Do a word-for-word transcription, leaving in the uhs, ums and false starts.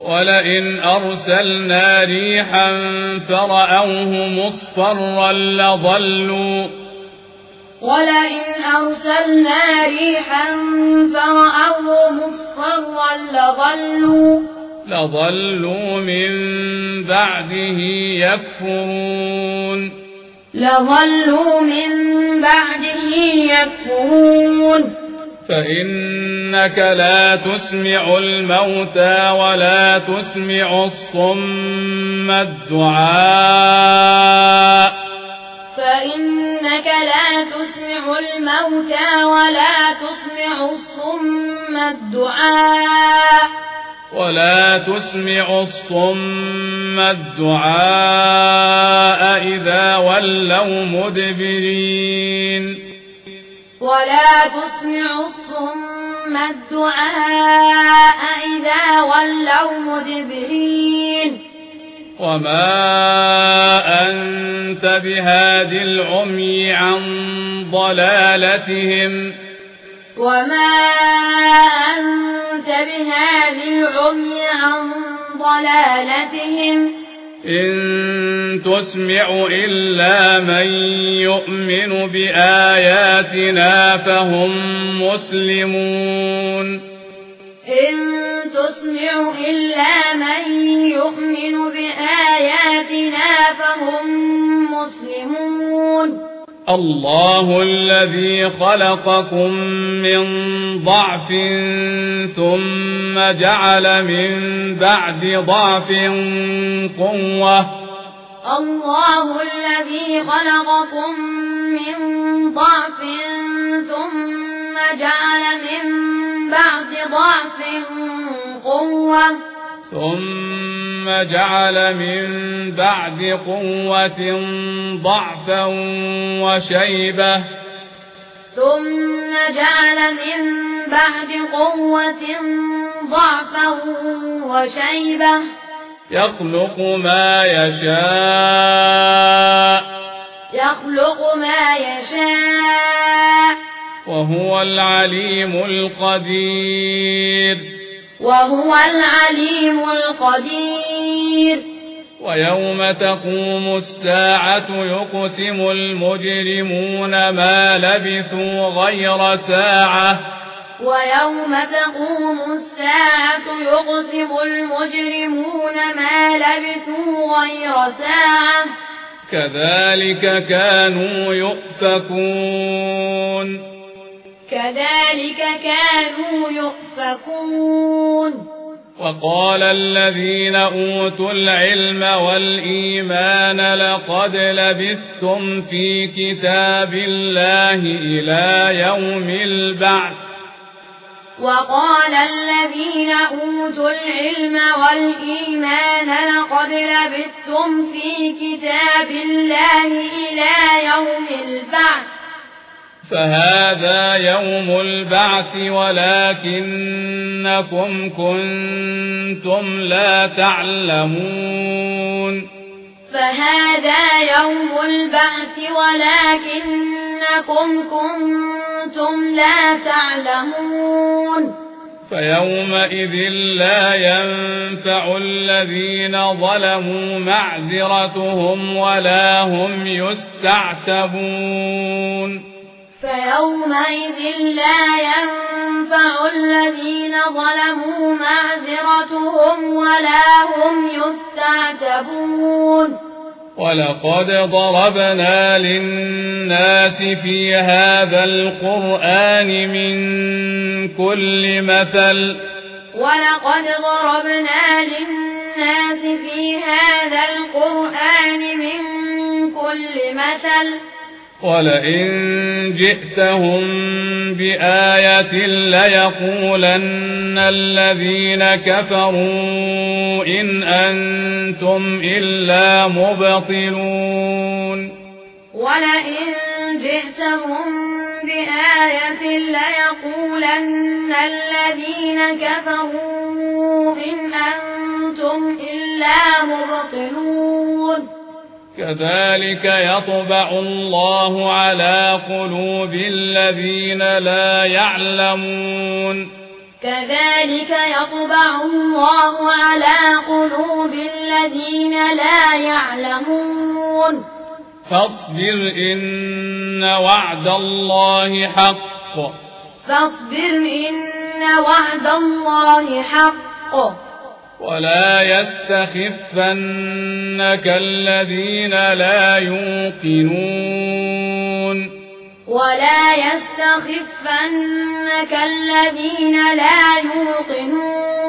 ولئن أرسلنا ريحا فرأوه مصفرا لظلوا ولئن أرسلنا ريحا فرأوه مصفرا لظلوا لظلوا من بعده يكفرون لظلوا من بعده يكفرون فإنك لا تسمع الموتى ولا تسمع الصم الدعاء فإنك لا تسمع الموتى ولا تسمع الصم الدعاء ولا تسمع الصم الدعاء إذا ولوا مدبرين ولا تسمع الصم الدعاء إذا ولوا مدبرين وما أنت بهاد العمي عن ضلالتهم وما أنت بهاد العمي عن ضلالتهم إن تسمع إلا من يؤمن بآياتنا فهم مسلمون إن تسمع إلا من يؤمن بآياتنا فهم مسلمون الله الذي خلقكم من ضعف ثم جعل من بعد ضعف قوة الله الذي خلقكم من ضعف ثم جعل من بعد ضعف قوة ثم جعل من بعد قوة ضعفا وشيبة ثم جعل من بعد قوة ضعفا وشيبة يخلق ما يشاء يخلق ما يشاء وهو العليم القدير وهو العليم القدير ويوم تقوم الساعة يقسم المجرمون ما لبثوا غير ساعة ويوم تقوم الساعة يقسم المجرمون ما لبثوا غير ساعة كذلك كانوا يؤفكون كذلك كانوا يؤفكون وقال الذين أوتوا العلم والإيمان لقد لبثتم في كتاب الله إلى يوم البعث وقال الذين أوتوا العلم والإيمان لقد لبثتم في كتاب الله إلى يوم البعث فهذا يوم البعث ولكنكم كنتم لا تعلمون فهذا يوم البعث ولكنكم كنتم لا تعلمون فيومئذ لا ينفع الذين ظلموا معذرتهم ولا هم يستعتبون فيومئذ لا ينفع الذين ظلموا معذرتهم ولا هم يستعتبون ولقد ضربنا للناس في هذا القرآن من كل مثل ولقد ضربنا للناس في هذا القرآن من كل مثل ولئن جئتهم بآية ليقولن الذين كفروا إن أنتم إلا مبطلون ولئن جئتهم بآية ليقولن الذين كفروا إن أنتم إلا مبطلون كذلك يطبع الله على قلوب الذين لا يعلمون كذلك يطبع الله على قلوب الذين لا يعلمون فاصبر إن وعد الله حق فاصبر إن وعد الله حق ولا يستخفنك الذين لا يوقنون ولا يستخفنك الذين لا يوقنون